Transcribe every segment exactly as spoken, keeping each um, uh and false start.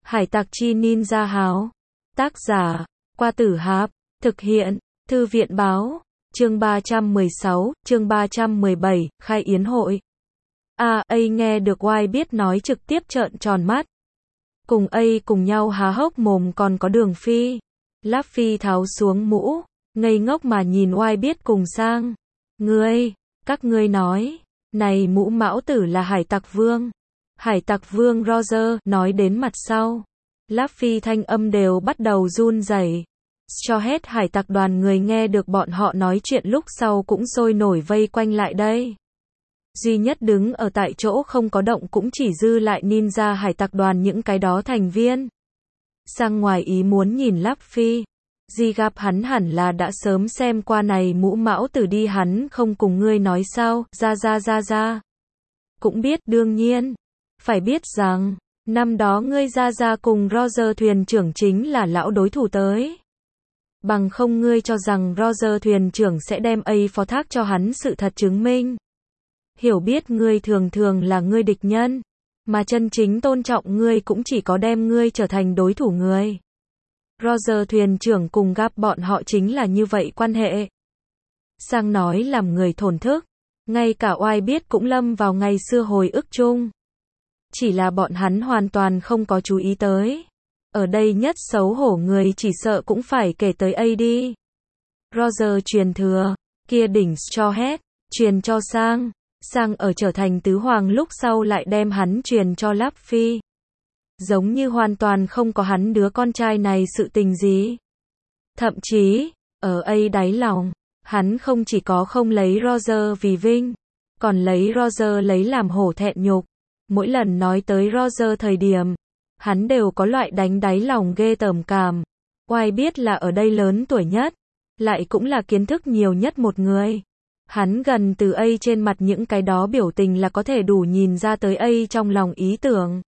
Hải tặc chi ninja háo. Tác giả, Qua Tử Hạp. Thực hiện, Thư viện báo. Chương ba trăm mười sáu, chương ba trăm mười bảy, khai yến hội. A, A nghe được Y biết nói trực tiếp trợn tròn mắt. Cùng A cùng nhau há hốc mồm còn có Đường Phi. Luffy tháo xuống mũ, ngây ngốc mà nhìn Y biết cùng sang. Ngươi, các ngươi nói, này mũ mão tử là hải tặc vương. Hải tặc vương Roger nói đến mặt sau. Luffy thanh âm đều bắt đầu run rẩy. Cho hết hải tặc đoàn người nghe được bọn họ nói chuyện lúc sau cũng sôi nổi vây quanh lại đây. Duy nhất đứng ở tại chỗ không có động cũng chỉ dư lại ninja hải tặc đoàn những cái đó thành viên. Sang ngoài ý muốn nhìn Luffy. Di gặp hắn hẳn là đã sớm xem qua này mũ mão tử đi, hắn không cùng ngươi nói sao, ra ra ra ra. Cũng biết đương nhiên. Phải biết rằng, năm đó ngươi ra ra cùng Roger thuyền trưởng chính là lão đối thủ tới. Bằng không ngươi cho rằng Roger thuyền trưởng sẽ đem A phó thác cho hắn sự thật chứng minh. Hiểu biết ngươi thường thường là ngươi địch nhân, mà chân chính tôn trọng ngươi cũng chỉ có đem ngươi trở thành đối thủ người. Roger thuyền trưởng cùng gặp bọn họ chính là như vậy quan hệ. Sang nói làm người thổn thức, ngay cả Y biết cũng lâm vào ngày xưa hồi ức chung. Chỉ là bọn hắn hoàn toàn không có chú ý tới. Ở đây nhất xấu hổ người chỉ sợ cũng phải kể tới A đi. Roger truyền thừa, kia đỉnh cho hết, truyền cho Sang. Sang ở trở thành tứ hoàng lúc sau lại đem hắn truyền cho Luffy. Giống như hoàn toàn không có hắn đứa con trai này sự tình gì. Thậm chí, ở A đáy lòng, hắn không chỉ có không lấy Roger vì vinh, còn lấy Roger lấy làm hổ thẹn nhục. Mỗi lần nói tới Roger thời điểm, hắn đều có loại đánh đáy lòng ghê tởm cảm. Y biết là ở đây lớn tuổi nhất, lại cũng là kiến thức nhiều nhất một người. Hắn gần từ A trên mặt những cái đó biểu tình là có thể đủ nhìn ra tới A trong lòng ý tưởng.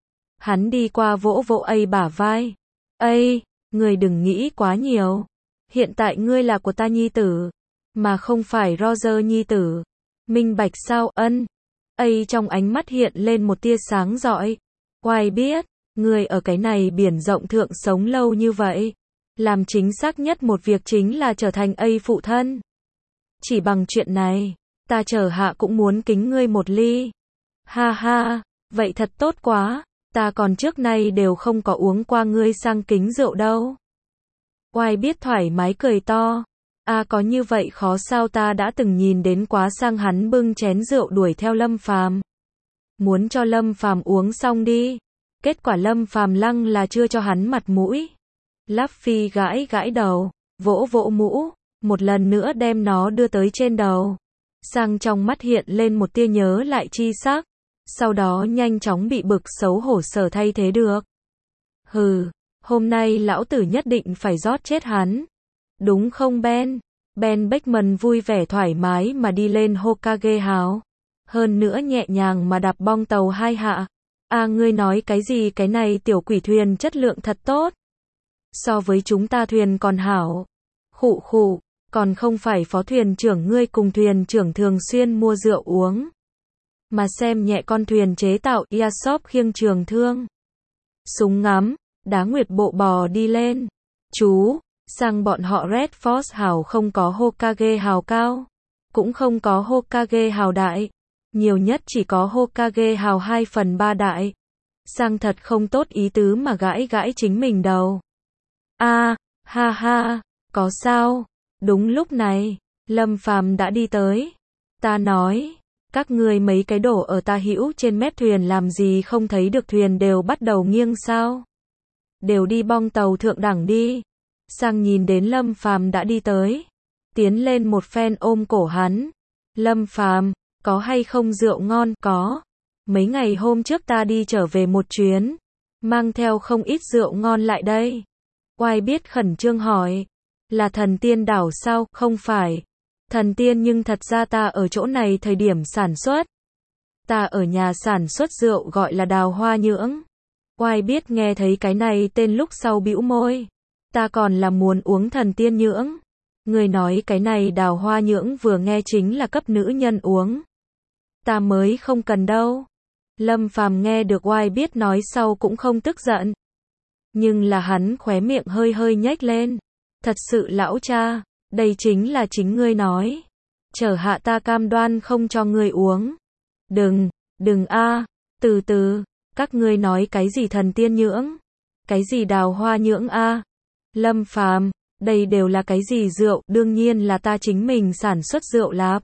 Hắn đi qua vỗ vỗ A bả vai. A, ngươi đừng nghĩ quá nhiều. Hiện tại ngươi là của ta nhi tử, mà không phải Roger nhi tử. Minh bạch sao? Ân. A trong ánh mắt hiện lên một tia sáng rọi. Y biết, ngươi ở cái này biển rộng thượng sống lâu như vậy. Làm chính xác nhất một việc chính là trở thành A phụ thân. Chỉ bằng chuyện này, ta chờ hạ cũng muốn kính ngươi một ly. Ha ha, vậy thật tốt quá, ta còn trước nay đều không có uống qua ngươi sang kính rượu đâu. Y biết thoải mái cười to. A à, có như vậy khó sao, ta đã từng nhìn đến quá sang hắn bưng chén rượu đuổi theo Lâm Phàm. Muốn cho Lâm Phàm uống xong đi. Kết quả Lâm Phàm lăng là chưa cho hắn mặt mũi. Luffy gãi gãi đầu, vỗ vỗ mũ, một lần nữa đem nó đưa tới trên đầu. Sang trong mắt hiện lên một tia nhớ lại chi sắc. Sau đó nhanh chóng bị bực xấu hổ sở thay thế được. Hừ, hôm nay lão tử nhất định phải rót chết hắn. Đúng không Ben? Ben Beckman vui vẻ thoải mái mà đi lên Hokage House. Hơn nữa nhẹ nhàng mà đạp bong tàu hai hạ. À ngươi nói cái gì, cái này tiểu quỷ thuyền chất lượng thật tốt. So với chúng ta thuyền còn hảo. Khụ khụ, còn không phải phó thuyền trưởng ngươi cùng thuyền trưởng thường xuyên mua rượu uống. Mà xem nhẹ con thuyền chế tạo Yasop khiêng trường thương. Súng ngắm, đá nguyệt bộ bò đi lên. Chú, sang bọn họ Red Force hào không có Hokage hào cao. Cũng không có Hokage hào đại. Nhiều nhất chỉ có Hokage hào hai phần ba đại. Sang thật không tốt ý tứ mà gãi gãi chính mình đầu. A, à, ha ha, có sao? Đúng lúc này, Lâm Phàm đã đi tới. Ta nói, các ngươi mấy cái đổ ở ta hữu trên mép thuyền làm gì không thấy được thuyền đều bắt đầu nghiêng sao? Đều đi bong tàu thượng đẳng đi. Sang nhìn đến Lâm Phàm đã đi tới, tiến lên một phen ôm cổ hắn. Lâm Phàm, có hay không rượu ngon? Có. Mấy ngày hôm trước ta đi trở về một chuyến, mang theo không ít rượu ngon lại đây. Y biết khẩn trương hỏi, là thần tiên đảo sao? Không phải. Thần tiên nhưng thật ra ta ở chỗ này thời điểm sản xuất. Ta ở nhà sản xuất rượu gọi là đào hoa nhưỡng. Y biết nghe thấy cái này tên lúc sau bĩu môi. Ta còn là muốn uống thần tiên nhưỡng. Người nói cái này đào hoa nhưỡng vừa nghe chính là cấp nữ nhân uống. Ta mới không cần đâu. Lâm Phàm nghe được Y biết nói sau cũng không tức giận. Nhưng là hắn khóe miệng hơi hơi nhếch lên. Thật sự lão cha, đây chính là chính ngươi nói. Chờ hạ ta cam đoan không cho ngươi uống. Đừng, đừng a, từ từ, các ngươi nói cái gì thần tiên nhưỡng? Cái gì đào hoa nhưỡng a? Lâm Phàm, đây đều là cái gì rượu, đương nhiên là ta chính mình sản xuất rượu lạp.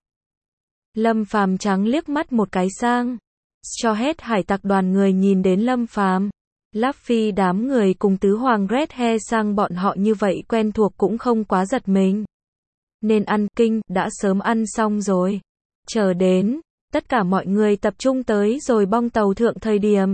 Lâm Phàm trắng liếc mắt một cái sang. Cho hết hải tặc đoàn người nhìn đến Lâm Phàm. Láp Phi đám người cùng tứ hoàng Red Hair sang bọn họ như vậy quen thuộc cũng không quá giật mình. Nên ăn kinh, đã sớm ăn xong rồi. Chờ đến, tất cả mọi người tập trung tới rồi bong tàu thượng thời điểm.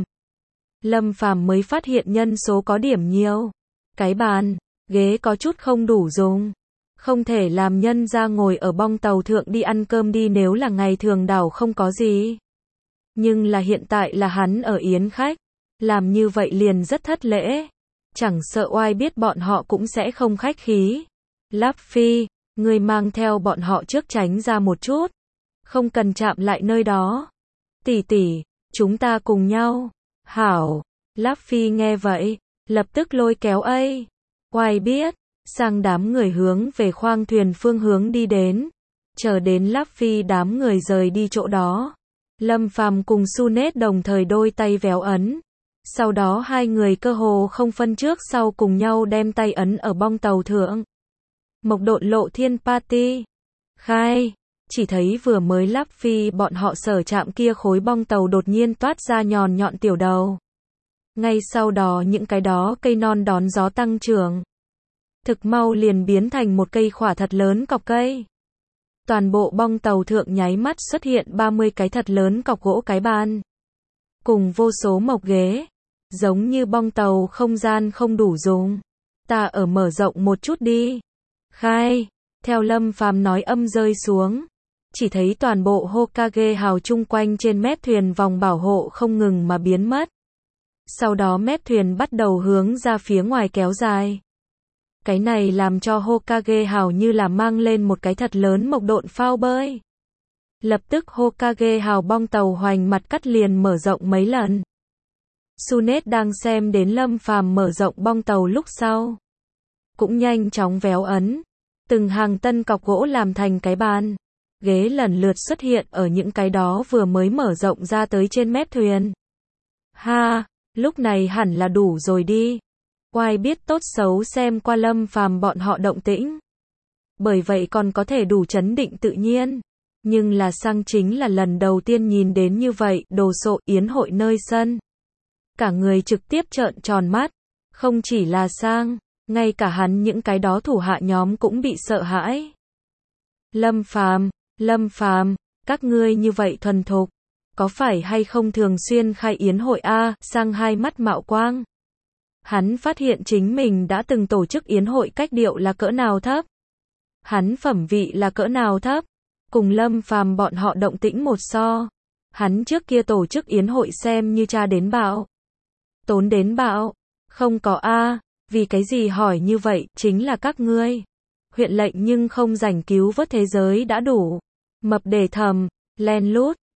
Lâm Phàm mới phát hiện nhân số có điểm nhiều. Cái bàn, ghế có chút không đủ dùng. Không thể làm nhân ra ngồi ở bong tàu thượng đi ăn cơm đi nếu là ngày thường đảo không có gì. Nhưng là hiện tại là hắn ở yến khách. Làm như vậy liền rất thất lễ. Chẳng sợ oai biết bọn họ cũng sẽ không khách khí. Láp Phi, ngươi mang theo bọn họ trước tránh ra một chút. Không cần chạm lại nơi đó. Tỷ tỷ, chúng ta cùng nhau. Hảo, Láp Phi nghe vậy, lập tức lôi kéo ấy. Oai biết, sang đám người hướng về khoang thuyền phương hướng đi đến. Chờ đến Láp Phi đám người rời đi chỗ đó. Lâm Phàm cùng Sunet đồng thời đôi tay véo ấn. Sau đó hai người cơ hồ không phân trước sau cùng nhau đem tay ấn ở bong tàu thượng. Mộc Độn Lộ Thiên Party. Khai, chỉ thấy vừa mới Láp Phi bọn họ sở chạm kia khối bong tàu đột nhiên toát ra nhọn nhọn tiểu đầu. Ngay sau đó những cái đó cây non đón gió tăng trưởng. Thực mau liền biến thành một cây khỏa thật lớn cọc cây. Toàn bộ bong tàu thượng nháy mắt xuất hiện ba mươi cái thật lớn cọc gỗ cái bàn. Cùng vô số mộc ghế. Giống như bong tàu không gian không đủ dùng. Ta ở mở rộng một chút đi. Khai, theo Lâm Phàm nói âm rơi xuống. Chỉ thấy toàn bộ Hokage hào chung quanh trên mép thuyền vòng bảo hộ không ngừng mà biến mất. Sau đó mép thuyền bắt đầu hướng ra phía ngoài kéo dài. Cái này làm cho Hokage hào như là mang lên một cái thật lớn mộc độn phao bơi. Lập tức Hokage hào bong tàu hoành mặt cắt liền mở rộng mấy lần. Sunet đang xem đến Lâm Phàm mở rộng bong tàu lúc sau. Cũng nhanh chóng véo ấn. Từng hàng tân cọc gỗ làm thành cái bàn. Ghế lần lượt xuất hiện ở những cái đó vừa mới mở rộng ra tới trên mép thuyền. Ha, lúc này hẳn là đủ rồi đi. Oai biết tốt xấu xem qua Lâm Phàm bọn họ động tĩnh. Bởi vậy còn có thể đủ chấn định tự nhiên. Nhưng là sang chính là lần đầu tiên nhìn đến như vậy, đồ sộ yến hội nơi sân. Cả người trực tiếp trợn tròn mắt. Không chỉ là sang, ngay cả hắn những cái đó thủ hạ nhóm cũng bị sợ hãi. Lâm Phàm, Lâm Phàm, các ngươi như vậy thuần thục, có phải hay không thường xuyên khai yến hội a? Sang hai mắt mạo quang. Hắn phát hiện chính mình đã từng tổ chức yến hội cách điệu là cỡ nào thấp. Hắn phẩm vị là cỡ nào thấp. Cùng Lâm Phàm bọn họ động tĩnh một so. Hắn trước kia tổ chức yến hội xem như cha đến bạo. Tốn đến bạo. Không có a, vì cái gì hỏi như vậy, chính là các ngươi. Huyện lệnh nhưng không rảnh cứu vớt thế giới đã đủ. Mập để thầm, len lút,